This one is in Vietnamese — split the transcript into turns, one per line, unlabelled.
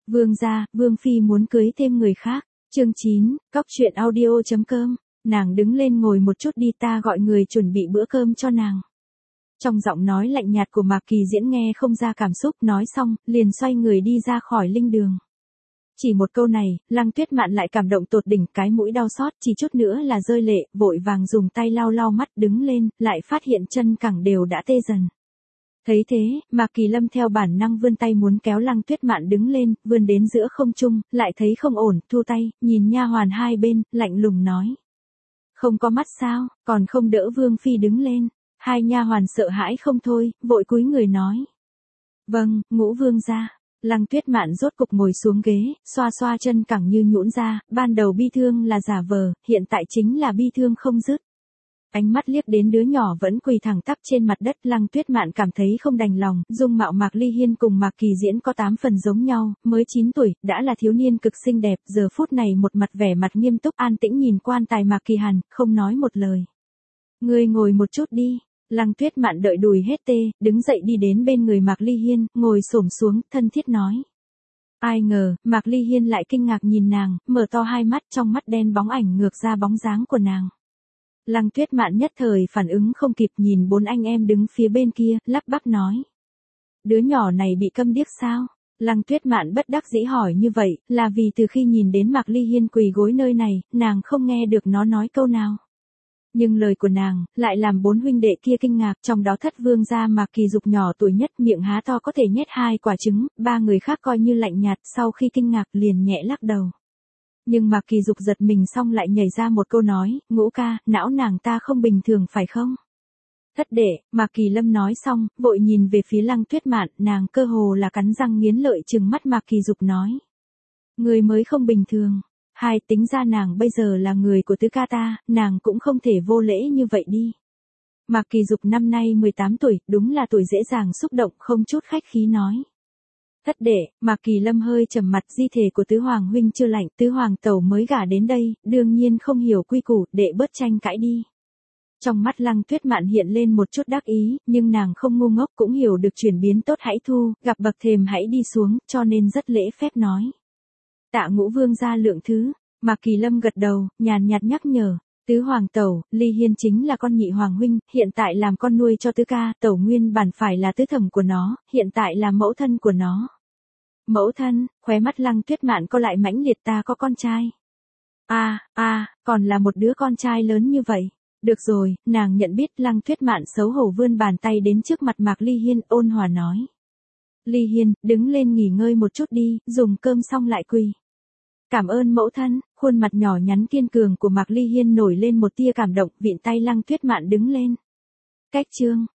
Vương gia, Vương Phi muốn cưới thêm người khác. Chương 9, cóc truyện audio.com. Nàng đứng lên ngồi một chút đi, ta gọi người chuẩn bị bữa cơm cho nàng. Trong giọng nói lạnh nhạt của Mạc Kỳ Diễn nghe không ra cảm xúc, nói xong, liền xoay người đi ra khỏi linh đường. Chỉ một câu này, Lăng Tuyết Mạn lại cảm động tột đỉnh, cái mũi đau xót, chỉ chút nữa là rơi lệ, vội vàng dùng tay lau lau mắt, đứng lên, lại phát hiện chân cẳng đều đã tê dần. Thấy thế, Mạc Kỳ Lâm theo bản năng vươn tay muốn kéo Lăng Tuyết Mạn đứng lên, vươn đến giữa không trung, lại thấy không ổn, thu tay, nhìn nha hoàn hai bên, lạnh lùng nói: "Không có mắt sao, còn không đỡ Vương Phi đứng lên?" Hai nha hoàn sợ hãi không thôi, vội cúi người nói: "Vâng, ngũ vương gia." Lăng Tuyết Mạn rốt cục ngồi xuống ghế, xoa xoa chân cẳng như nhũn ra, ban đầu bi thương là giả vờ, hiện tại chính là bi thương không dứt. Ánh mắt liếc đến đứa nhỏ vẫn quỳ thẳng tắp trên mặt đất, Lăng Tuyết Mạn cảm thấy không đành lòng, dung mạo Mạc Ly Hiên cùng Mạc Kỳ Diễn có 8 phần giống nhau, mới 9 tuổi, đã là thiếu niên cực xinh đẹp, giờ phút này một mặt vẻ mặt nghiêm túc an tĩnh nhìn quan tài Mạc Kỳ Hàn, không nói một lời. "Ngươi ngồi một chút đi." Lăng Tuyết Mạn đợi đùi hết tê, đứng dậy đi đến bên người Mạc Ly Hiên, ngồi xổm xuống, thân thiết nói. Ai ngờ, Mạc Ly Hiên lại kinh ngạc nhìn nàng, mở to hai mắt, trong mắt đen bóng ảnh ngược ra bóng dáng của nàng. Lăng Tuyết Mạn nhất thời phản ứng không kịp, nhìn 4 anh em đứng phía bên kia, lắp bắp nói: "Đứa nhỏ này bị câm điếc sao?" Lăng Tuyết Mạn bất đắc dĩ hỏi như vậy, là vì từ khi nhìn đến Mạc Ly Hiên quỳ gối nơi này, nàng không nghe được nó nói câu nào. Nhưng lời của nàng, lại làm 4 huynh đệ kia kinh ngạc, trong đó Thất vương gia Mạc Kỳ Dục nhỏ tuổi nhất, miệng há to có thể nhét 2 quả trứng, 3 người khác coi như lạnh nhạt, sau khi kinh ngạc liền nhẹ lắc đầu. Nhưng Mạc Kỳ Dục giật mình xong lại nhảy ra một câu nói: "Ngũ ca, não nàng ta không bình thường phải không?" "Thất đệ." Mạc Kỳ Lâm nói xong, vội nhìn về phía Lăng Tuyết Mạn, nàng cơ hồ là cắn răng nghiến lợi trừng mắt Mạc Kỳ Dục nói: "Người mới không bình thường. Hai, tính ra nàng bây giờ là người của tứ ca ta, nàng cũng không thể vô lễ như vậy đi." Mạc Kỳ Dục năm nay 18 tuổi, đúng là tuổi dễ dàng xúc động, không chút khách khí nói: "Thất đệ." Mạc Kỳ Lâm hơi trầm mặt, di thể của tứ hoàng huynh chưa lạnh, tứ hoàng tẩu mới gả đến đây, đương nhiên không hiểu quy củ, đệ bớt tranh cãi đi. Trong mắt Lăng Tuyết Mạn hiện lên một chút đắc ý, nhưng nàng không ngu ngốc, cũng hiểu được chuyển biến tốt hãy thu, gặp bậc thềm hãy đi xuống, cho nên rất lễ phép nói: "Tạ ngũ vương gia lượng thứ." Mạc Kỳ Lâm gật đầu, nhàn nhạt nhắc nhở: "Tứ hoàng tẩu, Ly Hiên chính là con nhị hoàng huynh, hiện tại làm con nuôi cho tứ ca, tẩu nguyên bản phải là tứ thẩm của nó, hiện tại là mẫu thân của nó." "Mẫu thân?" Khóe mắt Lăng Tuyết Mạn co lại mãnh liệt, "Ta có con trai." Còn là một đứa con trai lớn như vậy." Được rồi, nàng nhận biết. Lăng Tuyết Mạn xấu hổ vươn bàn tay đến trước mặt Mạc Ly Hiên, ôn hòa nói: "Ly Hiên, đứng lên nghỉ ngơi một chút đi, dùng cơm xong lại quỳ." "Cảm ơn mẫu thân." Khuôn mặt nhỏ nhắn kiên cường của Mạc Ly Hiên nổi lên một tia cảm động, vịn tay Lăng Tuyết Mạn đứng lên. Cách chương